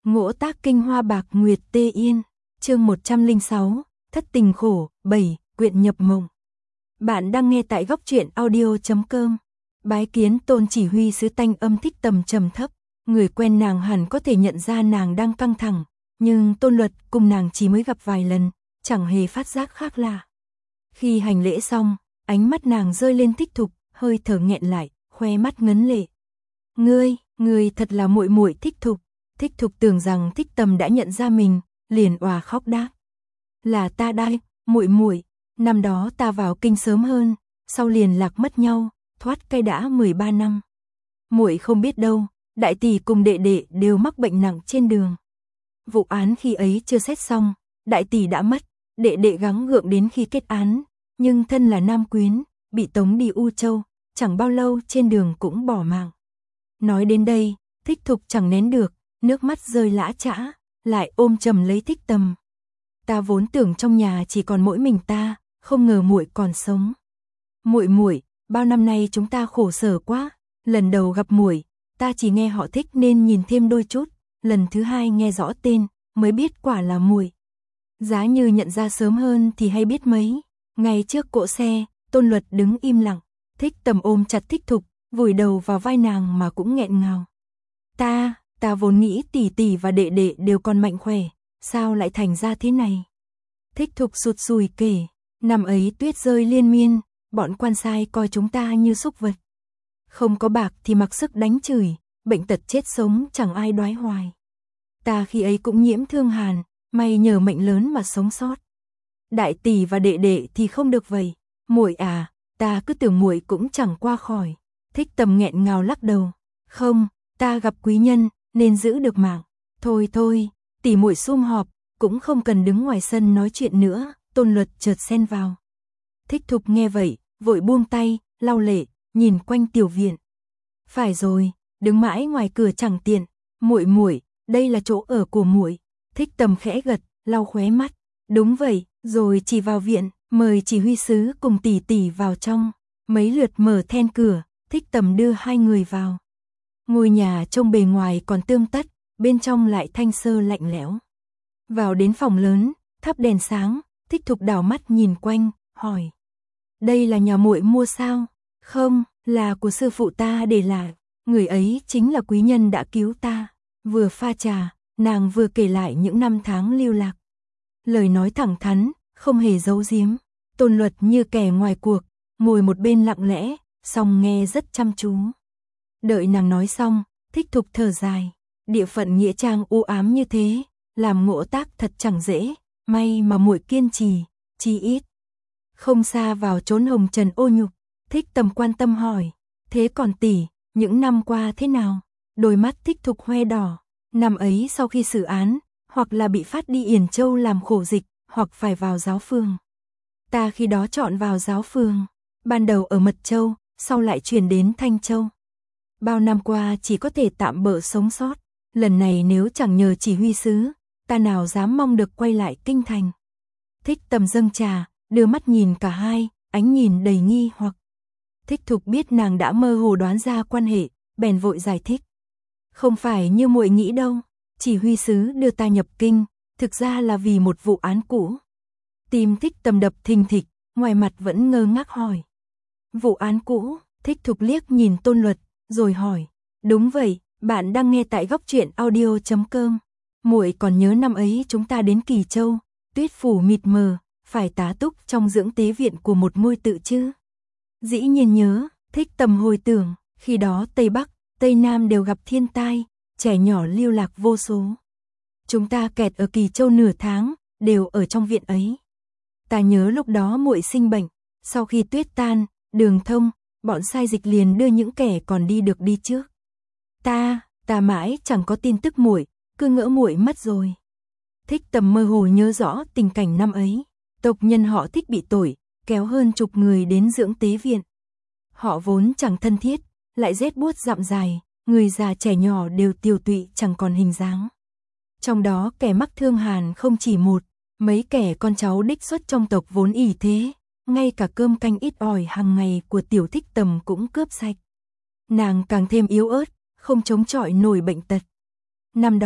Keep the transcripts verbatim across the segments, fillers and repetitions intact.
Ngỗ tác kinh hoa bạc nguyệt tê yên, chương một trăm lẻ sáu, thất tình khổ, bảy, quyện nhập mộng. Bạn đang nghe tại góc truyện audio chấm com. Bái kiến Tôn chỉ huy sứ, tanh âm Thích Tầm trầm thấp, người quen nàng hẳn có thể nhận ra nàng đang căng thẳng, nhưng Tôn Luật cùng nàng chỉ mới gặp vài lần, chẳng hề phát giác khác lạ. Khi hành lễ xong, ánh mắt nàng rơi lên Thích Thục, hơi thở nghẹn lại, khoe mắt ngấn lệ. Ngươi, ngươi thật là muội muội Thích Thục. Thích Thục tưởng rằng Thích Tầm đã nhận ra mình, liền òa khóc đáp. Là ta đây, muội muội, năm đó ta vào kinh sớm hơn, sau liền lạc mất nhau, thoát cây đã mười ba năm. Muội không biết đâu, đại tỷ cùng đệ đệ đều mắc bệnh nặng trên đường. Vụ án khi ấy chưa xét xong, đại tỷ đã mất, đệ đệ gắng gượng đến khi kết án, nhưng thân là nam quyến, bị tống đi U Châu, chẳng bao lâu trên đường cũng bỏ mạng. Nói đến đây, Thích Thục chẳng nén được, nước mắt rơi lã chã, lại ôm chầm lấy Thích Tầm. Ta vốn tưởng trong nhà chỉ còn mỗi mình ta, không ngờ muội còn sống. Muội muội, bao năm nay chúng ta khổ sở quá, lần đầu gặp muội, ta chỉ nghe họ Thích nên nhìn thêm đôi chút, lần thứ hai nghe rõ tên, mới biết quả là muội. Giá như nhận ra sớm hơn thì hay biết mấy. Ngay trước cỗ xe, Tôn Luật đứng im lặng, Thích Tầm ôm chặt Thích Thục, vùi đầu vào vai nàng mà cũng nghẹn ngào. Ta, ta vốn nghĩ tỷ tỷ và đệ đệ đều còn mạnh khỏe, sao lại thành ra thế này? Thích Thục sụt sùi kể, năm ấy tuyết rơi liên miên, bọn quan sai coi chúng ta như súc vật. Không có bạc thì mặc sức đánh chửi, bệnh tật chết sống chẳng ai đoái hoài. Ta khi ấy cũng nhiễm thương hàn, may nhờ mệnh lớn mà sống sót. Đại tỷ và đệ đệ thì không được vậy, muội à, ta cứ tưởng muội cũng chẳng qua khỏi. Thích Tầm nghẹn ngào lắc đầu, không, ta gặp quý nhân nên giữ được mạng. Thôi thôi, tỷ muội sum họp, cũng không cần đứng ngoài sân nói chuyện nữa. Tôn Luật chợt xen vào. Thích Thục nghe vậy, vội buông tay, lau lệ, nhìn quanh tiểu viện. Phải rồi, đứng mãi ngoài cửa chẳng tiện. Muội muội, đây là chỗ ở của muội. Thích Tầm khẽ gật, lau khóe mắt. Đúng vậy, rồi chỉ vào viện, mời chỉ huy sứ cùng tỷ tỷ vào trong. Mấy lượt mở then cửa, Thích Tầm đưa hai người vào. Ngôi nhà trông bề ngoài còn tươm tất, bên trong lại thanh sơ lạnh lẽo. Vào đến phòng lớn, thắp đèn sáng, Thích Thục đảo mắt nhìn quanh, hỏi. Đây là nhà muội mua sao? Không, là của sư phụ ta để lại. Người ấy chính là quý nhân đã cứu ta. Vừa pha trà, nàng vừa kể lại những năm tháng lưu lạc. Lời nói thẳng thắn, không hề giấu giếm. Tôn Luật như kẻ ngoài cuộc, ngồi một bên lặng lẽ, song nghe rất chăm chú. Đợi nàng nói xong, Thích Thục thở dài. Địa phận nghĩa trang u ám như thế, làm Ngỗ tác thật chẳng dễ, may mà muội kiên trì, chi ít không xa vào chốn hồng trần ô nhục. Thích Tầm quan tâm hỏi, thế còn tỷ, những năm qua thế nào? Đôi mắt Thích Thục hoe đỏ. Năm ấy sau khi xử án, hoặc là bị phát đi Yển Châu làm khổ dịch, hoặc phải vào giáo phường. Ta khi đó chọn vào giáo phường, ban đầu ở Mật Châu, sau lại chuyển đến Thanh Châu. Bao năm qua chỉ có thể tạm bợ sống sót, lần này nếu chẳng nhờ chỉ huy sứ, ta nào dám mong được quay lại kinh thành. Thích Tầm dâng trà, đưa mắt nhìn cả hai, ánh nhìn đầy nghi hoặc. Thích Thục biết nàng đã mơ hồ đoán ra quan hệ, bèn vội giải thích. Không phải như muội nghĩ đâu, chỉ huy sứ đưa ta nhập kinh, thực ra là vì một vụ án cũ. Tim Thích Tầm đập thình thịch, ngoài mặt vẫn ngơ ngác hỏi. Vụ án cũ? Thích Thục liếc nhìn Tôn Luật, rồi hỏi. Đúng vậy, bạn đang nghe tại góc truyện audio chấm com. Muội còn nhớ năm ấy chúng ta đến Kỳ Châu, tuyết phủ mịt mờ, phải tá túc trong dưỡng tế viện của một ngôi tự chứ? Dĩ nhiên nhớ. Thích Tầm hồi tưởng, khi đó Tây Bắc, Tây Nam đều gặp thiên tai, trẻ nhỏ lưu lạc vô số. Chúng ta kẹt ở Kỳ Châu nửa tháng, đều ở trong viện ấy. Ta nhớ lúc đó muội sinh bệnh, sau khi tuyết tan, đường thông, bọn sai dịch liền đưa những kẻ còn đi được đi trước. Ta, ta mãi chẳng có tin tức muội, cứ ngỡ muội mất rồi. Thích Tầm mơ hồ nhớ rõ tình cảnh năm ấy, tộc nhân họ Thích bị tội, kéo hơn chục người đến dưỡng tế viện. Họ vốn chẳng thân thiết, lại rét buốt dặm dài, người già trẻ nhỏ đều tiều tụy chẳng còn hình dáng. Trong đó kẻ mắc thương hàn không chỉ một, mấy kẻ con cháu đích xuất trong tộc vốn ỷ thế, ngay cả cơm canh ít ỏi hàng ngày của tiểu Thích Tầm cũng cướp sạch. Nàng càng thêm yếu ớt, không chống chọi nổi bệnh tật. Năm đó,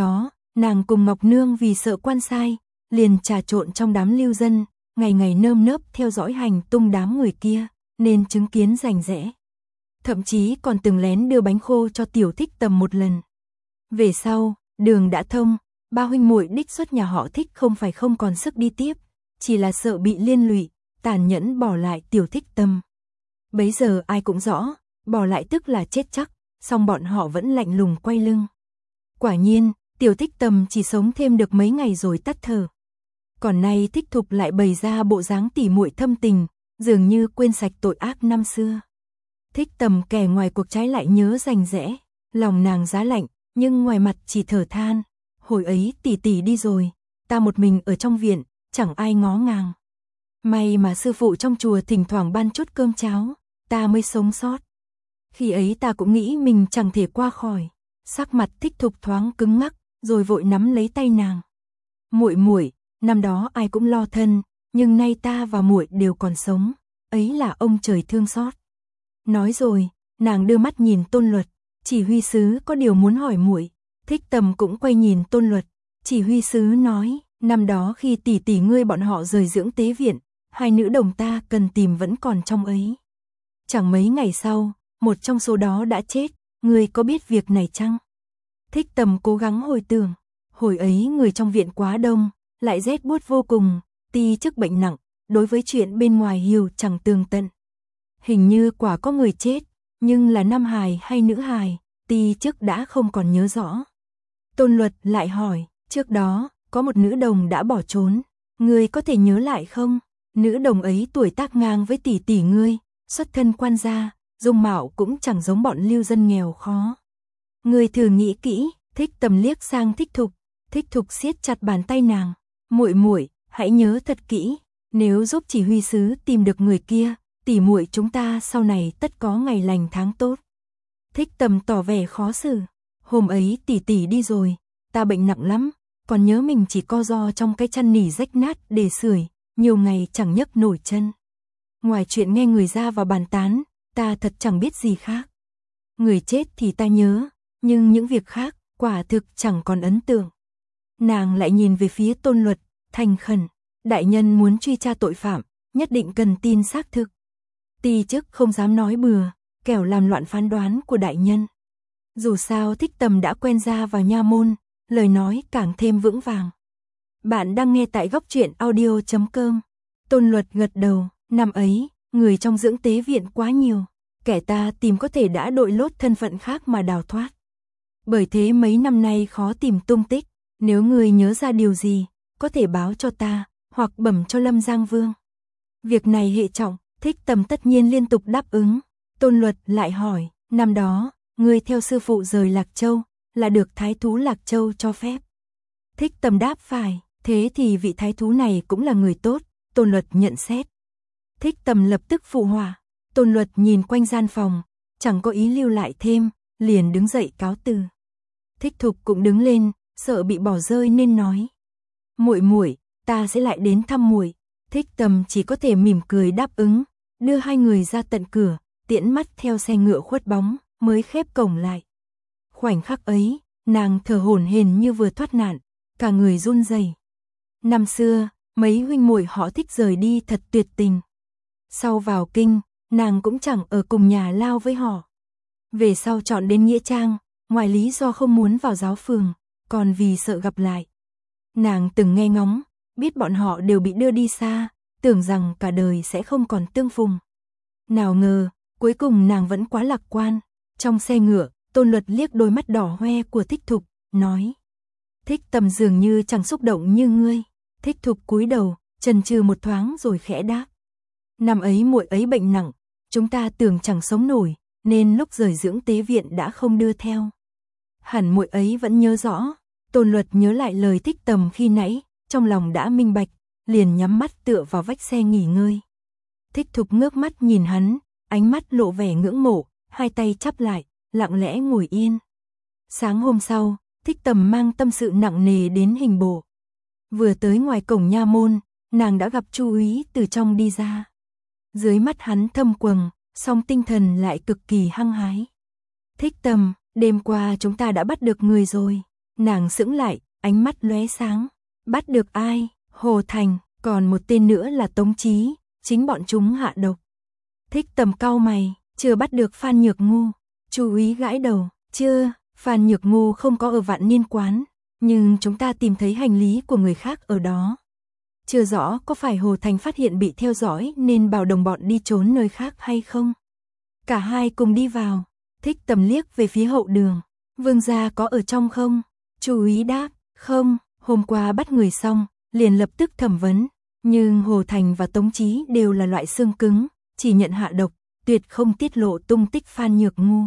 nàng cùng Ngọc Nương vì sợ quan sai, liền trà trộn trong đám lưu dân, ngày ngày nơm nớp theo dõi hành tung đám người kia, nên chứng kiến rành rẽ. Thậm chí còn từng lén đưa bánh khô cho Tiểu Thích Tầm một lần. Về sau, đường đã thông, ba huynh muội đích xuất nhà họ Thích không phải không còn sức đi tiếp, chỉ là sợ bị liên lụy, tàn nhẫn bỏ lại Tiểu Thích Tầm. Bấy giờ ai cũng rõ, bỏ lại tức là chết chắc, song bọn họ vẫn lạnh lùng quay lưng. Quả nhiên, Tiểu Thích Tầm chỉ sống thêm được mấy ngày rồi tắt thở. Còn nay Thích Thục lại bày ra bộ dáng tỉ muội thâm tình, dường như quên sạch tội ác năm xưa. Thích Tầm kẻ ngoài cuộc trái lại nhớ rành rẽ, lòng nàng giá lạnh, nhưng ngoài mặt chỉ thở than, hồi ấy tỷ tỷ đi rồi, ta một mình ở trong viện, chẳng ai ngó ngàng. May mà sư phụ trong chùa thỉnh thoảng ban chút cơm cháo, ta mới sống sót. Khi ấy ta cũng nghĩ mình chẳng thể qua khỏi. Sắc mặt Thích Thục thoáng cứng ngắc, rồi vội nắm lấy tay nàng. Muội muội, năm đó ai cũng lo thân, nhưng nay ta và muội đều còn sống, ấy là ông trời thương xót. Nói rồi, nàng đưa mắt nhìn Tôn Luật, chỉ huy sứ có điều muốn hỏi muội. Thích Tầm cũng quay nhìn Tôn Luật, chỉ huy sứ nói, năm đó khi tỷ tỷ ngươi bọn họ rời dưỡng tế viện, hai nữ đồng ta cần tìm vẫn còn trong ấy. Chẳng mấy ngày sau, một trong số đó đã chết, ngươi có biết việc này chăng? Thích Tầm cố gắng hồi tưởng, hồi ấy người trong viện quá đông, lại rét buốt vô cùng, ti chức bệnh nặng, đối với chuyện bên ngoài hiểu chẳng tường tận. Hình như quả có người chết, nhưng là nam hài hay nữ hài, ti chức đã không còn nhớ rõ. Tôn Luật lại hỏi, trước đó, có một nữ đồng đã bỏ trốn, ngươi có thể nhớ lại không? Nữ đồng ấy tuổi tác ngang với tỷ tỷ ngươi, xuất thân quan gia, dung mạo cũng chẳng giống bọn lưu dân nghèo khó. Ngươi thử nghĩ kỹ. Thích Tầm liếc sang Thích Thục, Thích Thục siết chặt bàn tay nàng, muội muội, hãy nhớ thật kỹ, nếu giúp chỉ huy sứ tìm được người kia, tỷ muội chúng ta sau này tất có ngày lành tháng tốt. Thích Tầm tỏ vẻ khó xử, hôm ấy tỷ tỷ đi rồi, ta bệnh nặng lắm, còn nhớ mình chỉ co ro trong cái chăn nỉ rách nát để sưởi, nhiều ngày chẳng nhấc nổi chân. Ngoài chuyện nghe người ra vào bàn tán, ta thật chẳng biết gì khác. Người chết thì ta nhớ, nhưng những việc khác, quả thực chẳng còn ấn tượng. Nàng lại nhìn về phía Tôn Luật, thành khẩn, đại nhân muốn truy tra tội phạm, nhất định cần tin xác thực. Ti chức không dám nói bừa, kẻo làm loạn phán đoán của đại nhân. Dù sao Thích Tầm đã quen ra vào nha môn, lời nói càng thêm vững vàng. Bạn đang nghe tại góc truyện audio chấm com. Tôn Luật gật đầu, năm ấy, người trong dưỡng tế viện quá nhiều, kẻ ta tìm có thể đã đội lốt thân phận khác mà đào thoát. Bởi thế mấy năm nay khó tìm tung tích, nếu người nhớ ra điều gì, có thể báo cho ta, hoặc bẩm cho Lâm Giang Vương. Việc này hệ trọng, Thích Tầm tất nhiên liên tục đáp ứng. Tôn Luật lại hỏi, năm đó, người theo sư phụ rời Lạc Châu, là được thái thú Lạc Châu cho phép. Thích Tầm đáp phải, thế thì vị thái thú này cũng là người tốt, Tôn Luật nhận xét. Thích Tầm lập tức phụ họa, Tôn Luật nhìn quanh gian phòng, chẳng có ý lưu lại thêm, liền đứng dậy cáo từ. Thích Thục cũng đứng lên, sợ bị bỏ rơi nên nói, muội muội, ta sẽ lại đến thăm muội. Thích Tầm chỉ có thể mỉm cười đáp ứng, đưa hai người ra tận cửa, tiễn mắt theo xe ngựa khuất bóng, mới khép cổng lại. Khoảnh khắc ấy, nàng thở hổn hển như vừa thoát nạn, cả người run rẩy. Năm xưa, mấy huynh muội họ Thích rời đi thật tuyệt tình. Sau vào kinh, nàng cũng chẳng ở cùng nhà lao với họ. Về sau chọn đến nghĩa trang, ngoài lý do không muốn vào giáo phường, còn vì sợ gặp lại. Nàng từng nghe ngóng, biết bọn họ đều bị đưa đi xa, tưởng rằng cả đời sẽ không còn tương phùng. Nào ngờ, cuối cùng nàng vẫn quá lạc quan. Trong xe ngựa, Tôn Luật liếc đôi mắt đỏ hoe của Thích Thục, nói, Thích Tầm dường như chẳng xúc động như ngươi. Thích Thục cúi đầu, chần chừ một thoáng rồi khẽ đáp, năm ấy muội ấy bệnh nặng, chúng ta tưởng chẳng sống nổi, nên lúc rời dưỡng tế viện đã không đưa theo. Hẳn muội ấy vẫn nhớ rõ. Tôn Luật nhớ lại lời Thích Tầm khi nãy, trong lòng đã minh bạch, liền nhắm mắt tựa vào vách xe nghỉ ngơi. Thích Thục ngước mắt nhìn hắn, ánh mắt lộ vẻ ngưỡng mộ, hai tay chắp lại, lặng lẽ ngồi yên. Sáng hôm sau, Thích Tầm mang tâm sự nặng nề đến Hình Bộ. Vừa tới ngoài cổng nha môn, nàng đã gặp Chu úy từ trong đi ra. Dưới mắt hắn thâm quầng, song tinh thần lại cực kỳ hăng hái. Thích Tầm, đêm qua chúng ta đã bắt được người rồi. Nàng sững lại, ánh mắt lóe sáng. Bắt được ai? Hồ Thành, còn một tên nữa là Tống Chí, chính bọn chúng hạ độc. Thích Tầm cau mày, chưa bắt được Phan Nhược Ngu. Chu úy gãi đầu, chưa, Phan Nhược Ngu không có ở Vạn Niên quán, nhưng chúng ta tìm thấy hành lý của người khác ở đó. Chưa rõ có phải Hồ Thành phát hiện bị theo dõi nên bảo đồng bọn đi trốn nơi khác hay không. Cả hai cùng đi vào. Thích Tầm liếc về phía hậu đường. Vương gia có ở trong không? Chu úy đáp, không, hôm qua bắt người xong, liền lập tức thẩm vấn. Nhưng Hồ Thành và Tống Chí đều là loại xương cứng, chỉ nhận hạ độc, tuyệt không tiết lộ tung tích Phan Nhược Ngu.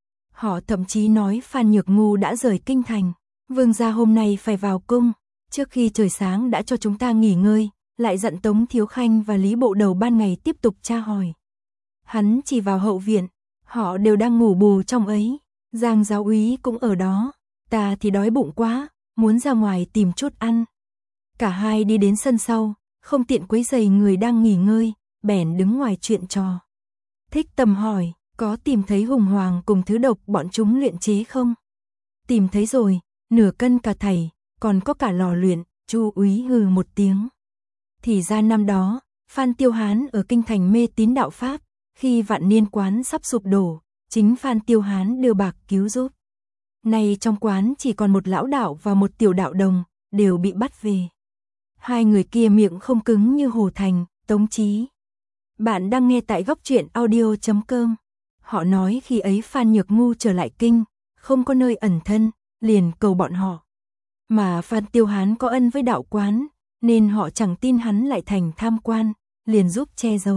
Họ thậm chí nói Phan Nhược Ngu đã rời kinh thành. Vương gia hôm nay phải vào cung, trước khi trời sáng đã cho chúng ta nghỉ ngơi, lại dặn Tống Thiếu Khanh và Lý Bộ Đầu ban ngày tiếp tục tra hỏi. Hắn chỉ vào hậu viện, họ đều đang ngủ bù trong ấy. Giang giáo úy cũng ở đó, ta thì đói bụng quá, muốn ra ngoài tìm chút ăn. Cả hai đi đến sân sau, không tiện quấy rầy người đang nghỉ ngơi, bèn đứng ngoài chuyện trò. Thích Tầm hỏi, có tìm thấy hùng hoàng cùng thứ độc bọn chúng luyện chế không? Tìm thấy rồi, nửa cân cả thảy, còn có cả lò luyện. Chu úy hừ một tiếng. Thì ra năm đó, Phan Tiêu Hán ở kinh thành mê tín đạo Pháp, khi Vạn Niên quán sắp sụp đổ, chính Phan Tiêu Hán đưa bạc cứu giúp. Nay trong quán chỉ còn một lão đạo và một tiểu đạo đồng, đều bị bắt về. Hai người kia miệng không cứng như Hồ Thành, Tống Chí. Bạn đang nghe tại góc truyện audio chấm com. Họ nói khi ấy Phan Nhược Ngu trở lại kinh, không có nơi ẩn thân, liền cầu bọn họ. Mà Phan Tiêu Hán có ân với đạo quán, nên họ chẳng tin hắn lại thành tham quan, liền giúp che giấu.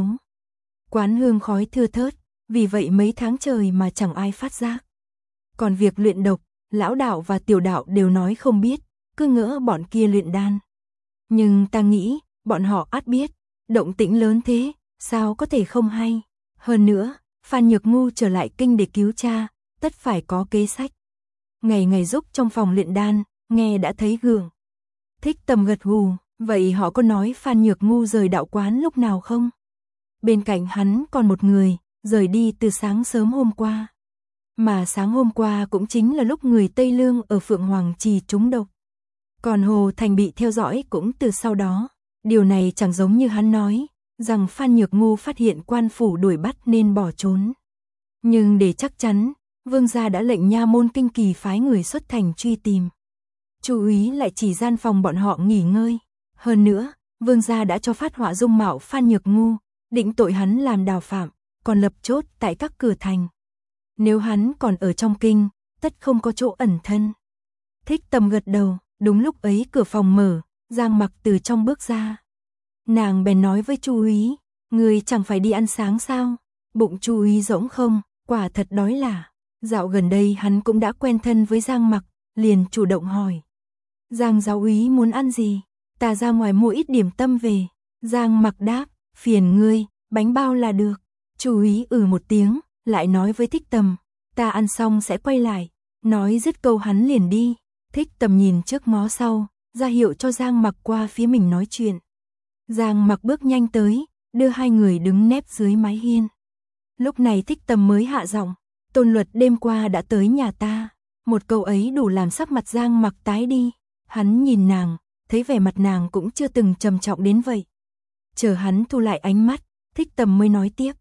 Quán hương khói thưa thớt, vì vậy mấy tháng trời mà chẳng ai phát giác. Còn việc luyện độc, lão đạo và tiểu đạo đều nói không biết, cứ ngỡ bọn kia luyện đan. Nhưng ta nghĩ, bọn họ ắt biết, động tĩnh lớn thế, sao có thể không hay. Hơn nữa, Phan Nhược Ngu trở lại kinh để cứu cha, tất phải có kế sách. Ngày ngày giúp trong phòng luyện đan, nghe đã thấy gượng. Thích Tầm gật gù, vậy họ có nói Phan Nhược Ngu rời đạo quán lúc nào không? Bên cạnh hắn còn một người, rời đi từ sáng sớm hôm qua. Mà sáng hôm qua cũng chính là lúc người Tây Lương ở Phượng Hoàng Trì trúng độc. Còn Hồ Thành bị theo dõi cũng từ sau đó. Điều này chẳng giống như hắn nói, rằng Phan Nhược Ngu phát hiện quan phủ đuổi bắt nên bỏ trốn. Nhưng để chắc chắn, Vương gia đã lệnh nha môn Kinh Kỳ phái người xuất thành truy tìm. Chu úy lại chỉ gian phòng bọn họ nghỉ ngơi. Hơn nữa, Vương gia đã cho phát họa dung mạo Phan Nhược Ngu, định tội hắn làm đào phạm, còn lập chốt tại các cửa thành. Nếu hắn còn ở trong kinh, tất không có chỗ ẩn thân. Thích Tầm gật đầu, đúng lúc ấy cửa phòng mở, Giang Mặc từ trong bước ra. Nàng bèn nói với Chu úy, người chẳng phải đi ăn sáng sao? Bụng Chu úy rỗng không, quả thật đói lả. Dạo gần đây hắn cũng đã quen thân với Giang Mặc, liền chủ động hỏi. Giang giáo úy muốn ăn gì? Ta ra ngoài mua ít điểm tâm về. Giang Mặc đáp, phiền ngươi, bánh bao là được. Chu úy ừ một tiếng, lại nói với Thích Tầm, ta ăn xong sẽ quay lại. Nói dứt câu hắn liền đi. Thích Tầm nhìn trước ngó sau, ra hiệu cho Giang Mặc qua phía mình nói chuyện. Giang Mặc bước nhanh tới, đưa hai người đứng nép dưới mái hiên. Lúc này Thích Tầm mới hạ giọng, Tôn Luật đêm qua đã tới nhà ta. Một câu ấy đủ làm sắc mặt Giang Mặc tái đi. Hắn nhìn nàng, thấy vẻ mặt nàng cũng chưa từng trầm trọng đến vậy. Chờ hắn thu lại ánh mắt, Thích Tầm mới nói tiếp.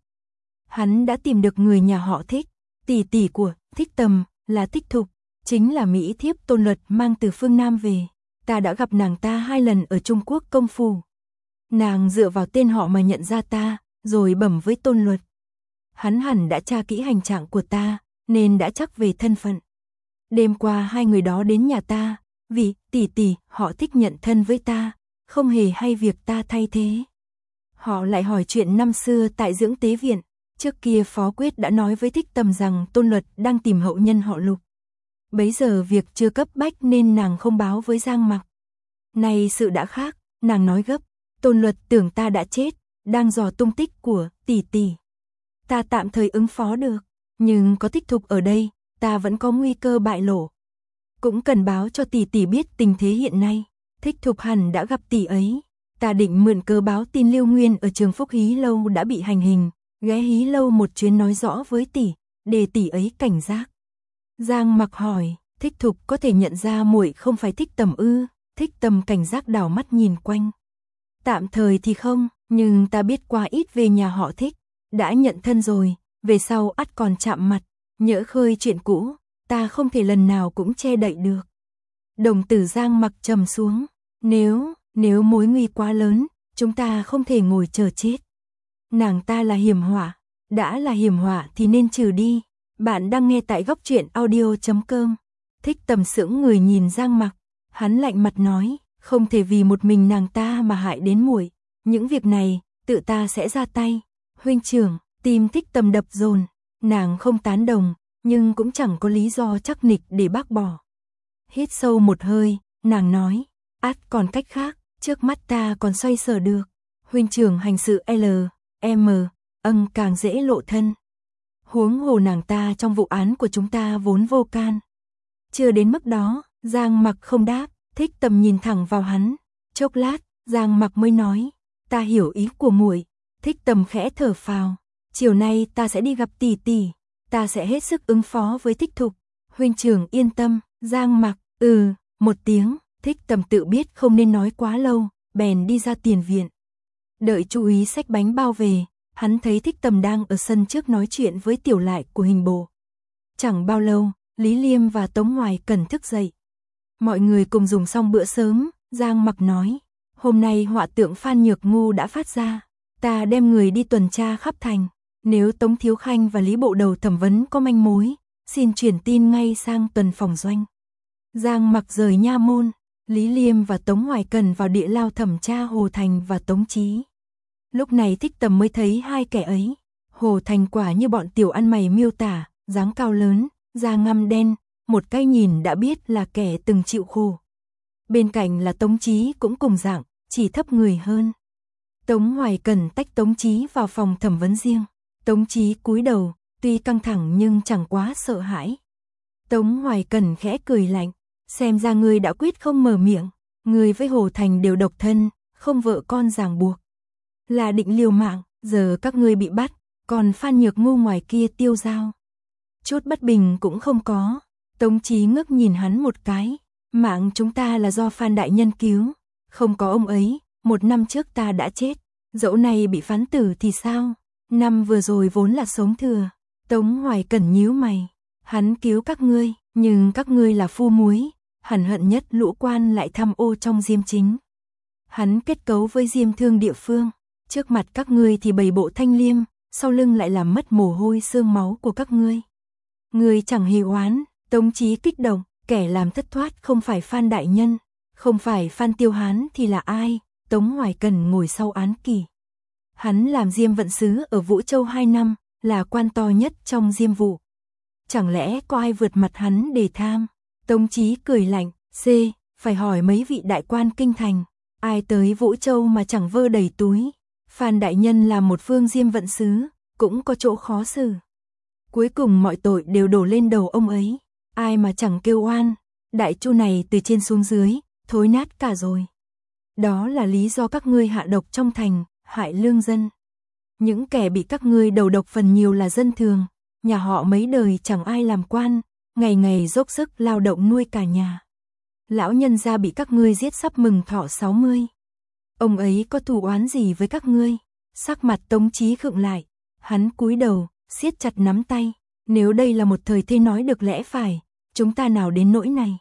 Hắn đã tìm được người nhà họ Thích, tỷ tỷ của Thích Tầm là Thích Thục, chính là mỹ thiếp Tôn Luật mang từ phương Nam về. Ta đã gặp nàng ta hai lần ở Trung Quốc công phủ. Nàng dựa vào tên họ mà nhận ra ta, rồi bẩm với Tôn Luật. Hắn hẳn đã tra kỹ hành trạng của ta, nên đã chắc về thân phận. Đêm qua hai người đó đến nhà ta, vì tỷ tỷ họ thích nhận thân với ta, không hề hay việc ta thay thế. Họ lại hỏi chuyện năm xưa tại dưỡng tế viện. Trước kia Phó Quyết đã nói với Thích Tầm rằng Tôn Luật đang tìm hậu nhân họ Lục. Bấy giờ việc chưa cấp bách nên nàng không báo với Giang Mặc. Nay sự đã khác, nàng nói gấp, Tôn Luật tưởng ta đã chết, đang dò tung tích của tỷ tỷ. Ta tạm thời ứng phó được, nhưng có Thích Thục ở đây, ta vẫn có nguy cơ bại lộ. Cũng cần báo cho tỷ tỷ biết tình thế hiện nay. Thích Thục hẳn đã gặp tỷ ấy. Ta định mượn cơ báo tin Lưu Nguyên ở trường Phúc Hí Lâu đã bị hành hình, ghé Hí Lâu một chuyến nói rõ với tỷ, để tỷ ấy cảnh giác. Giang Mặc hỏi, Thích Thích Thục có thể nhận ra muội không phải Thích Tầm ư? Thích Tầm cảnh giác đảo mắt nhìn quanh. Tạm thời thì không, nhưng ta biết qua ít về nhà họ Thích, đã nhận thân rồi, về sau ắt còn chạm mặt, nhỡ khơi chuyện cũ, ta không thể lần nào cũng che đậy được. Đồng tử Giang Mặc trầm xuống, nếu, nếu mối nguy quá lớn, chúng ta không thể ngồi chờ chết. Nàng ta là hiểm họa, đã là hiểm họa thì nên trừ đi. Bạn đang nghe tại góc truyện audio chấm com. Thích Tầm sững người nhìn Giang Mặc, hắn lạnh mặt nói, không thể vì một mình nàng ta mà hại đến muội, những việc này, tự ta sẽ ra tay. Huynh trưởng, tim Thích Tầm đập dồn, nàng không tán đồng, nhưng cũng chẳng có lý do chắc nịch để bác bỏ. Hít sâu một hơi, nàng nói, ắt còn cách khác, trước mắt ta còn xoay sở được. Huynh trưởng hành sự L, M, ân càng dễ lộ thân. Huống hồ nàng ta trong vụ án của chúng ta vốn vô can. Chưa đến mức đó, Giang Mặc không đáp, Thích Tầm nhìn thẳng vào hắn. Chốc lát, Giang Mặc mới nói, ta hiểu ý của muội. Thích Tầm khẽ thở phào, chiều nay ta sẽ đi gặp tỷ tỷ, ta sẽ hết sức ứng phó với Thích Thục. Huynh trưởng yên tâm. Giang Mặc, ừ, một tiếng, Thích Tầm tự biết không nên nói quá lâu, bèn đi ra tiền viện. Đợi chú ý xách bánh bao về, hắn thấy Thích Tầm đang ở sân trước nói chuyện với tiểu lại của hình bộ. Chẳng bao lâu, Lý Liêm và Tống Hoài Cần thức dậy. Mọi người cùng dùng xong bữa sớm, Giang Mặc nói, hôm nay họa tượng Phan Nhược Ngu đã phát ra, ta đem người đi tuần tra khắp thành, nếu Tống Thiếu Khanh và Lý Bộ Đầu thẩm vấn có manh mối, xin truyền tin ngay sang tuần phòng doanh. Giang Mặc rời nha môn, Lý Liêm và Tống Hoài Cần vào địa lao thẩm tra Hồ Thành và Tống Chí. Lúc này Thích Tầm mới thấy hai kẻ ấy. Hồ Thành quả như bọn tiểu ăn mày miêu tả, dáng cao lớn, da ngăm đen, một cái nhìn đã biết là kẻ từng chịu khổ. Bên cạnh là Tống Chí cũng cùng dạng, chỉ thấp người hơn. Tống Hoài Cần tách Tống Chí vào phòng thẩm vấn riêng. Tống Chí cúi đầu, tuy căng thẳng nhưng chẳng quá sợ hãi. Tống Hoài Cần khẽ cười lạnh, xem ra ngươi đã quyết không mở miệng, ngươi với Hồ Thành đều độc thân, không vợ con ràng buộc. Là định liều mạng, giờ các ngươi bị bắt, còn Phan Nhược Ngu ngoài kia tiêu dao. Chút bất bình cũng không có. Tống Chí ngước nhìn hắn một cái, mạng chúng ta là do Phan Đại Nhân cứu, không có ông ấy, một năm trước ta đã chết, dẫu này bị phán tử thì sao, năm vừa rồi vốn là sống thừa. Tống Hoài Cần nhíu mày, hắn cứu các ngươi, nhưng các ngươi là phu muối, hẳn hận nhất lũ quan lại tham ô trong Diêm Chính. Hắn kết cấu với Diêm Thương địa phương, trước mặt các ngươi thì bày bộ thanh liêm, sau lưng lại làm mất mồ hôi xương máu của các ngươi. Ngươi chẳng hề oán. Tống Chí kích động, kẻ làm thất thoát không phải Phan Đại Nhân, không phải Phan Tiêu Hán thì là ai? Tống Hoài Cần ngồi sau án kỷ. Hắn làm Diêm Vận Sứ ở Vũ Châu hai năm, là quan to nhất trong Diêm vụ. Chẳng lẽ có ai vượt mặt hắn để tham? Tống Chí cười lạnh, C, phải hỏi mấy vị đại quan kinh thành, ai tới Vũ Châu mà chẳng vơ đầy túi. Phan Đại Nhân là một phương Diêm Vận Sứ, cũng có chỗ khó xử. Cuối cùng mọi tội đều đổ lên đầu ông ấy. Ai mà chẳng kêu oan, đại chu này từ trên xuống dưới, thối nát cả rồi. Đó là lý do các ngươi hạ độc trong thành, hại lương dân. Những kẻ bị các ngươi đầu độc phần nhiều là dân thường, nhà họ mấy đời chẳng ai làm quan, ngày ngày dốc sức lao động nuôi cả nhà. Lão nhân gia bị các ngươi giết sắp mừng thọ sáu mươi. Ông ấy có thù oán gì với các ngươi? Sắc mặt Tống Chí khựng lại, hắn cúi đầu, siết chặt nắm tay. Nếu đây là một thời thế nói được lẽ phải, chúng ta nào đến nỗi này.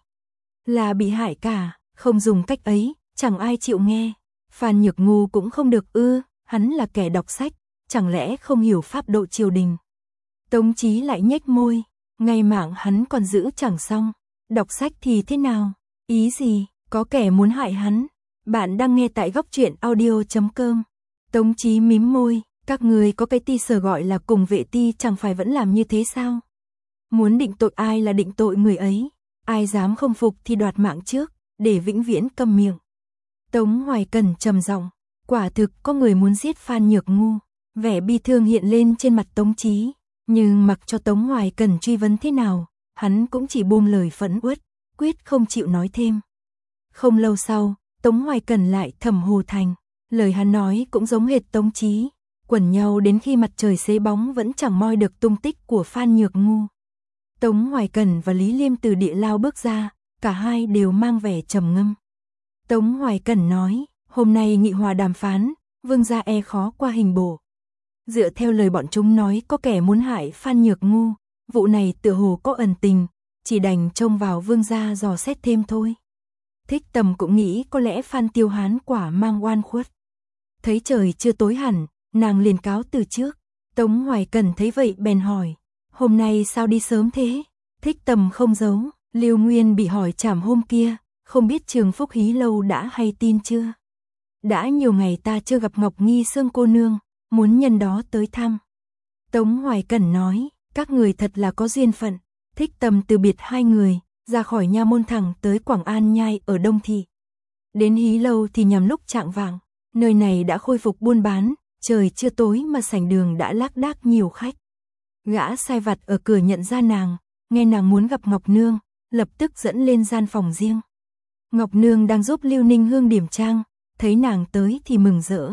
Là bị hại cả, không dùng cách ấy, chẳng ai chịu nghe. Phan Nhược Ngu cũng không được ư, hắn là kẻ đọc sách, chẳng lẽ không hiểu pháp độ triều đình. Tống Chí lại nhếch môi, ngay mạng hắn còn giữ chẳng xong. Đọc sách thì thế nào? Ý gì? Có kẻ muốn hại hắn. Bạn đang nghe tại góc truyện audio chấm com. Tống Chí mím môi. Các người có cái ti sở gọi là cùng vệ ti chẳng phải vẫn làm như thế sao? Muốn định tội ai là định tội người ấy, ai dám không phục thì đoạt mạng trước, để vĩnh viễn câm miệng. Tống Hoài Cần trầm giọng, quả thực có người muốn giết Phan Nhược Ngu. Vẻ bi thương hiện lên trên mặt Tống Chí, nhưng mặc cho Tống Hoài Cần truy vấn thế nào, hắn cũng chỉ buông lời phẫn uất, quyết không chịu nói thêm. Không lâu sau, Tống Hoài Cần lại thẩm Hồ Thành, lời hắn nói cũng giống hệt Tống Chí. Quẩn nhau đến khi mặt trời xế bóng vẫn chẳng moi được tung tích của Phan Nhược Ngu. Tống Hoài Cẩn và Lý Liêm từ địa lao bước ra, cả hai đều mang vẻ trầm ngâm. Tống Hoài Cẩn nói, hôm nay nghị hòa đàm phán, vương gia e khó qua hình bộ. Dựa theo lời bọn chúng nói có kẻ muốn hại Phan Nhược Ngu, vụ này tựa hồ có ẩn tình, chỉ đành trông vào vương gia dò xét thêm thôi. Thích Tầm cũng nghĩ có lẽ Phan Tiêu Hán quả mang oan khuất. Thấy trời chưa tối hẳn, nàng liền cáo từ trước. Tống Hoài Cẩn thấy vậy bèn hỏi, hôm nay sao đi sớm thế? Thích Tầm không giấu, Lưu Nguyên bị hỏi trảm hôm kia, không biết Trường Phúc Hí Lâu đã hay tin chưa? Đã nhiều ngày ta chưa gặp Ngọc Nghi Sương cô nương, muốn nhân đó tới thăm. Tống Hoài Cẩn nói, các người thật là có duyên phận. Thích Tầm từ biệt hai người, ra khỏi nha môn thẳng tới Quảng An Nhai ở Đông Thị. Đến Hí Lâu thì nhằm lúc chạng vạng, nơi này đã khôi phục buôn bán, trời chưa tối mà sảnh đường đã lác đác nhiều khách. Gã sai vặt ở cửa nhận ra nàng, nghe nàng muốn gặp Ngọc Nương, lập tức dẫn lên gian phòng riêng. Ngọc Nương đang giúp Lưu Ninh Hương điểm trang, thấy nàng tới thì mừng rỡ.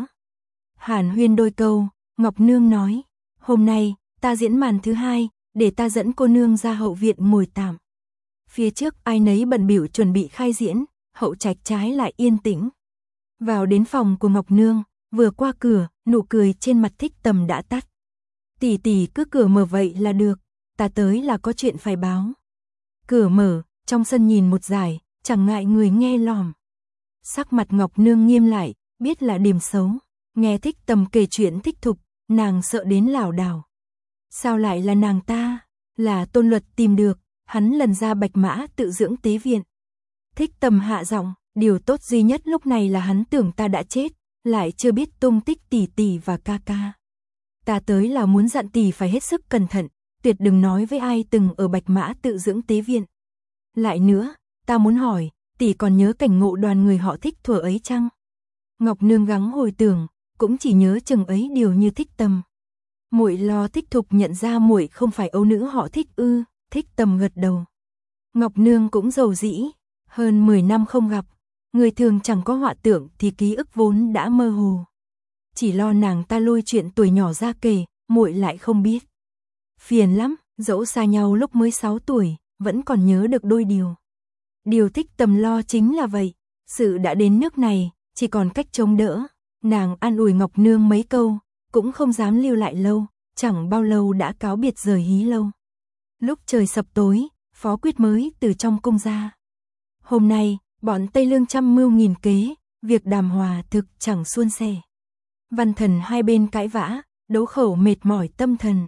Hàn huyên đôi câu, Ngọc Nương nói, hôm nay, ta diễn màn thứ hai, để ta dẫn cô nương ra hậu viện ngồi tạm. Phía trước ai nấy bận bịu chuẩn bị khai diễn, hậu trạch trái lại yên tĩnh. Vào đến phòng của Ngọc Nương, vừa qua cửa, nụ cười trên mặt Thích Tầm đã tắt. Tỷ tỷ cứ cửa mở vậy là được, ta tới là có chuyện phải báo. Cửa mở, trong sân nhìn một dải, chẳng ngại người nghe lòm. Sắc mặt Ngọc Nương nghiêm lại, biết là điểm xấu. Nghe Thích Tầm kể chuyện thích thục, nàng sợ đến lảo đảo. Sao lại là nàng ta? Là Tôn Luật tìm được, hắn lần ra Bạch Mã tự dưỡng tế viện. Thích Tầm hạ giọng, điều tốt duy nhất lúc này là hắn tưởng ta đã chết, lại chưa biết tung tích tỷ tỷ và ca ca. Ta tới là muốn dặn tỷ phải hết sức cẩn thận, tuyệt đừng nói với ai từng ở Bạch Mã tự dưỡng tế viện. Lại nữa, ta muốn hỏi, tỷ còn nhớ cảnh ngộ đoàn người họ Thích thuở ấy chăng? Ngọc Nương gắng hồi tưởng, cũng chỉ nhớ chừng ấy điều như Thích Tầm. Muội lo Thích Thục nhận ra muội không phải âu nữ họ Thích ư? Thích Tầm gật đầu. Ngọc Nương cũng rầu rĩ, hơn mười năm không gặp, người thường chẳng có họa tưởng thì ký ức vốn đã mơ hồ. Chỉ lo nàng ta lôi chuyện tuổi nhỏ ra kể, muội lại không biết. Phiền lắm, dẫu xa nhau lúc mới sáu tuổi, vẫn còn nhớ được đôi điều. Điều Thích Tầm lo chính là vậy, sự đã đến nước này, chỉ còn cách chống đỡ. Nàng an ủi Ngọc Nương mấy câu, cũng không dám lưu lại lâu, chẳng bao lâu đã cáo biệt rời Hí Lâu. Lúc trời sập tối, Phó Quyết mới từ trong cung ra. Hôm nay, bọn Tây Lương trăm mưu nghìn kế, việc đàm hòa thực chẳng suôn sẻ. Văn thần hai bên cãi vã, đấu khẩu mệt mỏi tâm thần.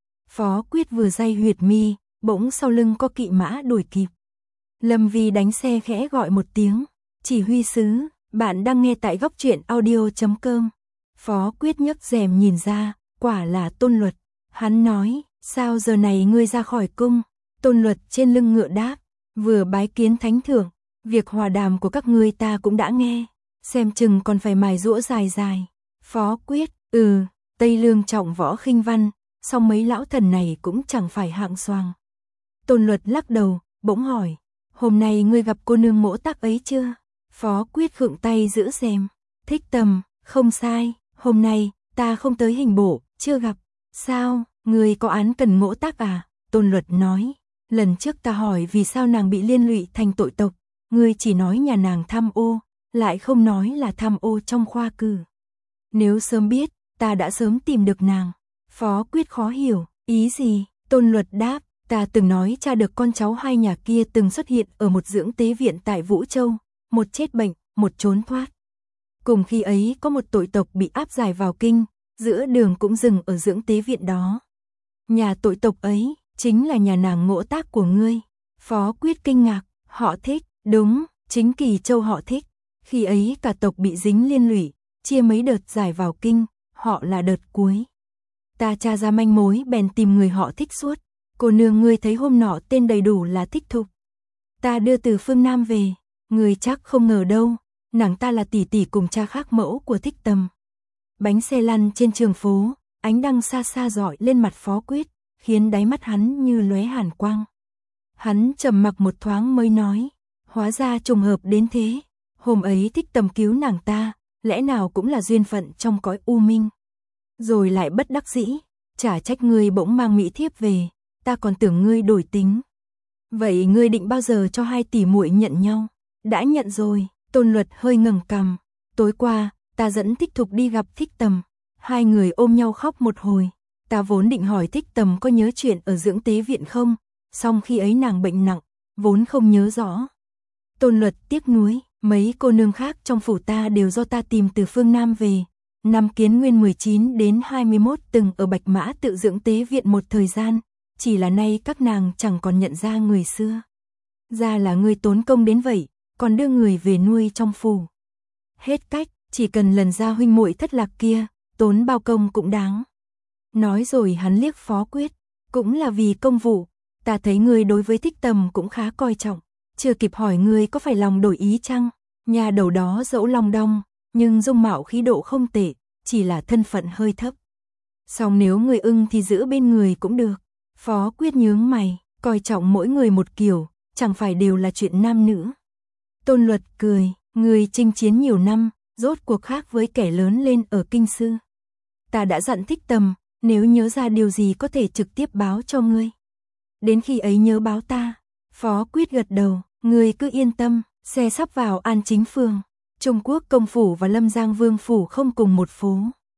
Phó Quyết vừa day huyệt mi, bỗng sau lưng có kỵ mã đuổi kịp. Lâm Vi đánh xe khẽ gọi một tiếng, chỉ huy sứ, bạn đang nghe tại góc truyện audio chấm com. Phó Quyết nhấc rèm nhìn ra, quả là Tôn Luật. Hắn nói, sao giờ này ngươi ra khỏi cung? Tôn Luật trên lưng ngựa đáp, vừa bái kiến thánh thượng, việc hòa đàm của các ngươi ta cũng đã nghe, xem chừng còn phải mài giũa dài dài. Phó Quyết, ừ, Tây Lương trọng võ khinh văn, song mấy lão thần này cũng chẳng phải hạng xoàng. Tôn Luật lắc đầu, bỗng hỏi, hôm nay ngươi gặp cô nương Mỗ Tắc ấy chưa? Phó Quyết khựng tay giữ rèm, Thích Tầm, không sai, hôm nay, ta không tới hình bộ, chưa gặp. Sao, ngươi có án cần Mỗ Tắc à? Tôn Luật nói, lần trước ta hỏi vì sao nàng bị liên lụy thành tội tộc, ngươi chỉ nói nhà nàng tham ô, lại không nói là tham ô trong khoa cử. Nếu sớm biết, ta đã sớm tìm được nàng. Phó Quyết khó hiểu, ý gì? Tôn Luật đáp, ta từng nói cha được con cháu hai nhà kia từng xuất hiện ở một dưỡng tế viện tại Vũ Châu, một chết bệnh, một trốn thoát. Cùng khi ấy có một tội tộc bị áp giải vào kinh, giữa đường cũng dừng ở dưỡng tế viện đó. Nhà tội tộc ấy, chính là nhà nàng Ngỗ Tác của ngươi. Phó Quyết kinh ngạc, họ Thích, đúng, chính Kỳ Châu họ Thích. Khi ấy cả tộc bị dính liên lụy, chia mấy đợt giải vào kinh, họ là đợt cuối. Ta tra ra manh mối bèn tìm người họ Thích suốt. Cô nương ngươi thấy hôm nọ tên đầy đủ là Thích Thục. Ta đưa từ phương Nam về, ngươi chắc không ngờ đâu, nàng ta là tỷ tỷ cùng cha khác mẫu của Thích Tầm. Bánh xe lăn trên trường phố, ánh đăng xa xa rọi lên mặt Phó Quyết, khiến đáy mắt hắn như lóe hàn quang. Hắn trầm mặc một thoáng mới nói, hóa ra trùng hợp đến thế, hôm ấy Thích Tầm cứu nàng ta, lẽ nào cũng là duyên phận trong cõi u minh. Rồi lại bất đắc dĩ, chả trách ngươi bỗng mang mỹ thiếp về, ta còn tưởng ngươi đổi tính. Vậy ngươi định bao giờ cho hai tỷ muội nhận nhau? Đã nhận rồi, Tôn Luật hơi ngẩng cằm. Tối qua, ta dẫn Thích Thục đi gặp Thích Tầm. Hai người ôm nhau khóc một hồi. Ta vốn định hỏi Thích Tầm có nhớ chuyện ở dưỡng tế viện không, song khi ấy nàng bệnh nặng, vốn không nhớ rõ. Tôn Luật tiếc nuối, mấy cô nương khác trong phủ ta đều do ta tìm từ phương Nam về. Năm Kiến Nguyên mười chín đến hai mươi mốt từng ở Bạch Mã tự dưỡng tế viện một thời gian, chỉ là nay các nàng chẳng còn nhận ra người xưa. Ra là ngươi tốn công đến vậy, còn đưa người về nuôi trong phủ. Hết cách, chỉ cần lần ra huynh muội thất lạc kia, tốn bao công cũng đáng. Nói rồi hắn liếc Phó Quyết, cũng là vì công vụ, ta thấy ngươi đối với Thích Tầm cũng khá coi trọng, chưa kịp hỏi ngươi có phải lòng đổi ý chăng? Nhà đầu đó dẫu long đong, nhưng dung mạo khí độ không tệ, chỉ là thân phận hơi thấp. Song nếu người ưng thì giữ bên người cũng được. Phó Quyết nhướng mày, coi trọng mỗi người một kiểu, chẳng phải đều là chuyện nam nữ. Tôn Luật cười, người chinh chiến nhiều năm, rốt cuộc khác với kẻ lớn lên ở kinh sư. Ta đã dặn Thích Tầm, nếu nhớ ra điều gì có thể trực tiếp báo cho ngươi. Đến khi ấy nhớ báo ta. Phó Quyết gật đầu, ngươi cứ yên tâm, xe sắp vào An Chính Phường. Trung Quốc công phủ và Lâm Giang Vương phủ không cùng một phố.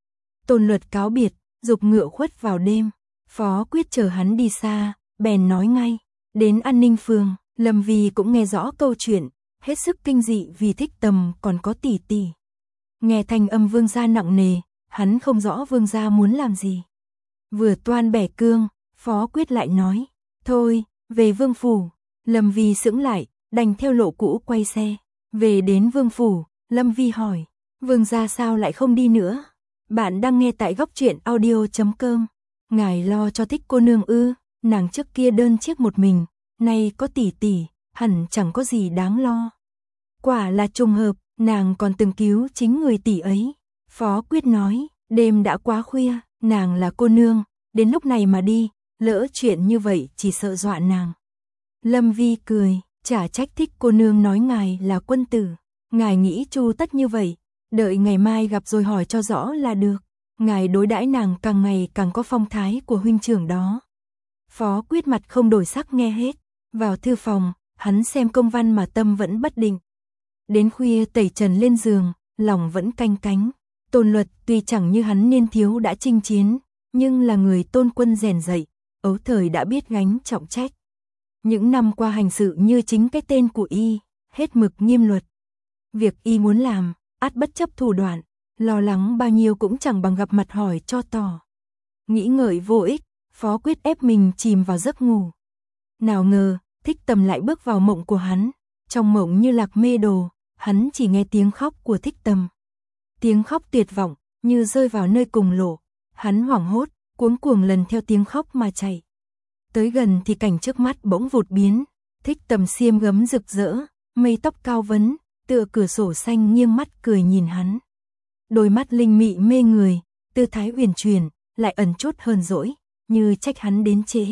Tôn Luật cáo biệt, dục ngựa khuất vào đêm. Phó Quyết chờ hắn đi xa, bèn nói ngay. Đến An Ninh Phường, Lâm Vi cũng nghe rõ câu chuyện, hết sức kinh dị vì Thích Tầm còn có tỷ tỷ. Nghe thanh âm vương gia nặng nề, hắn không rõ vương gia muốn làm gì. Vừa toan bẻ cương, Phó Quyết lại nói, thôi, về vương phủ. Lâm Vi sững lại, đành theo lộ cũ quay xe. Về đến vương phủ, Lâm Vi hỏi, vương gia sao lại không đi nữa? Bạn đang nghe tại góc truyện audio chấm com. Ngài lo cho Thích cô nương ư? Nàng trước kia đơn chiếc một mình, nay có tỷ tỷ, hẳn chẳng có gì đáng lo. Quả là trùng hợp, nàng còn từng cứu chính người tỷ ấy. Phó Quyết nói, đêm đã quá khuya, nàng là cô nương, đến lúc này mà đi, lỡ chuyện như vậy chỉ sợ dọa nàng. Lâm Vi cười, chả trách Thích cô nương nói ngài là quân tử. Ngài nghĩ chu tất như vậy, đợi ngày mai gặp rồi hỏi cho rõ là được. Ngài đối đãi nàng càng ngày càng có phong thái của huynh trưởng đó. Phó Quyết mặt không đổi sắc nghe hết. Vào thư phòng, hắn xem công văn mà tâm vẫn bất định. Đến khuya tẩy trần lên giường, lòng vẫn canh cánh. Tôn Luật tuy chẳng như hắn niên thiếu đã chinh chiến, nhưng là người tôn quân rèn dạy, ấu thời đã biết gánh trọng trách. Những năm qua hành sự như chính cái tên của y, hết mực nghiêm luật. Việc y muốn làm, ắt bất chấp thủ đoạn, lo lắng bao nhiêu cũng chẳng bằng gặp mặt hỏi cho tỏ. Nghĩ ngợi vô ích, Phó Quyết ép mình chìm vào giấc ngủ. Nào ngờ, Thích Tầm lại bước vào mộng của hắn, trong mộng như lạc mê đồ, hắn chỉ nghe tiếng khóc của Thích Tầm. Tiếng khóc tuyệt vọng, như rơi vào nơi cùng lộ, hắn hoảng hốt, cuống cuồng lần theo tiếng khóc mà chạy. Tới gần thì cảnh trước mắt bỗng vụt biến, Thích Tầm xiêm gấm rực rỡ, mây tóc cao vấn, tựa cửa sổ xanh nghiêng mắt cười nhìn hắn. Đôi mắt linh mị mê người, tư thái uyển chuyển, lại ẩn chút hờn dỗi, như trách hắn đến trễ.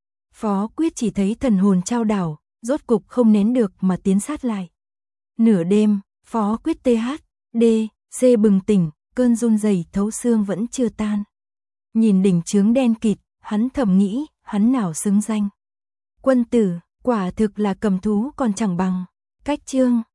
Phó Quyết chỉ thấy thần hồn trao đảo, rốt cục không nén được mà tiến sát lại. Nửa đêm, Phó Quyết tê hát, đê, xê bừng tỉnh, cơn run rẩy thấu xương vẫn chưa tan. Nhìn đỉnh chướng đen kịt, hắn thầm nghĩ, hắn nào xứng danh. Quân tử, quả thực là cầm thú còn chẳng bằng. Cách chương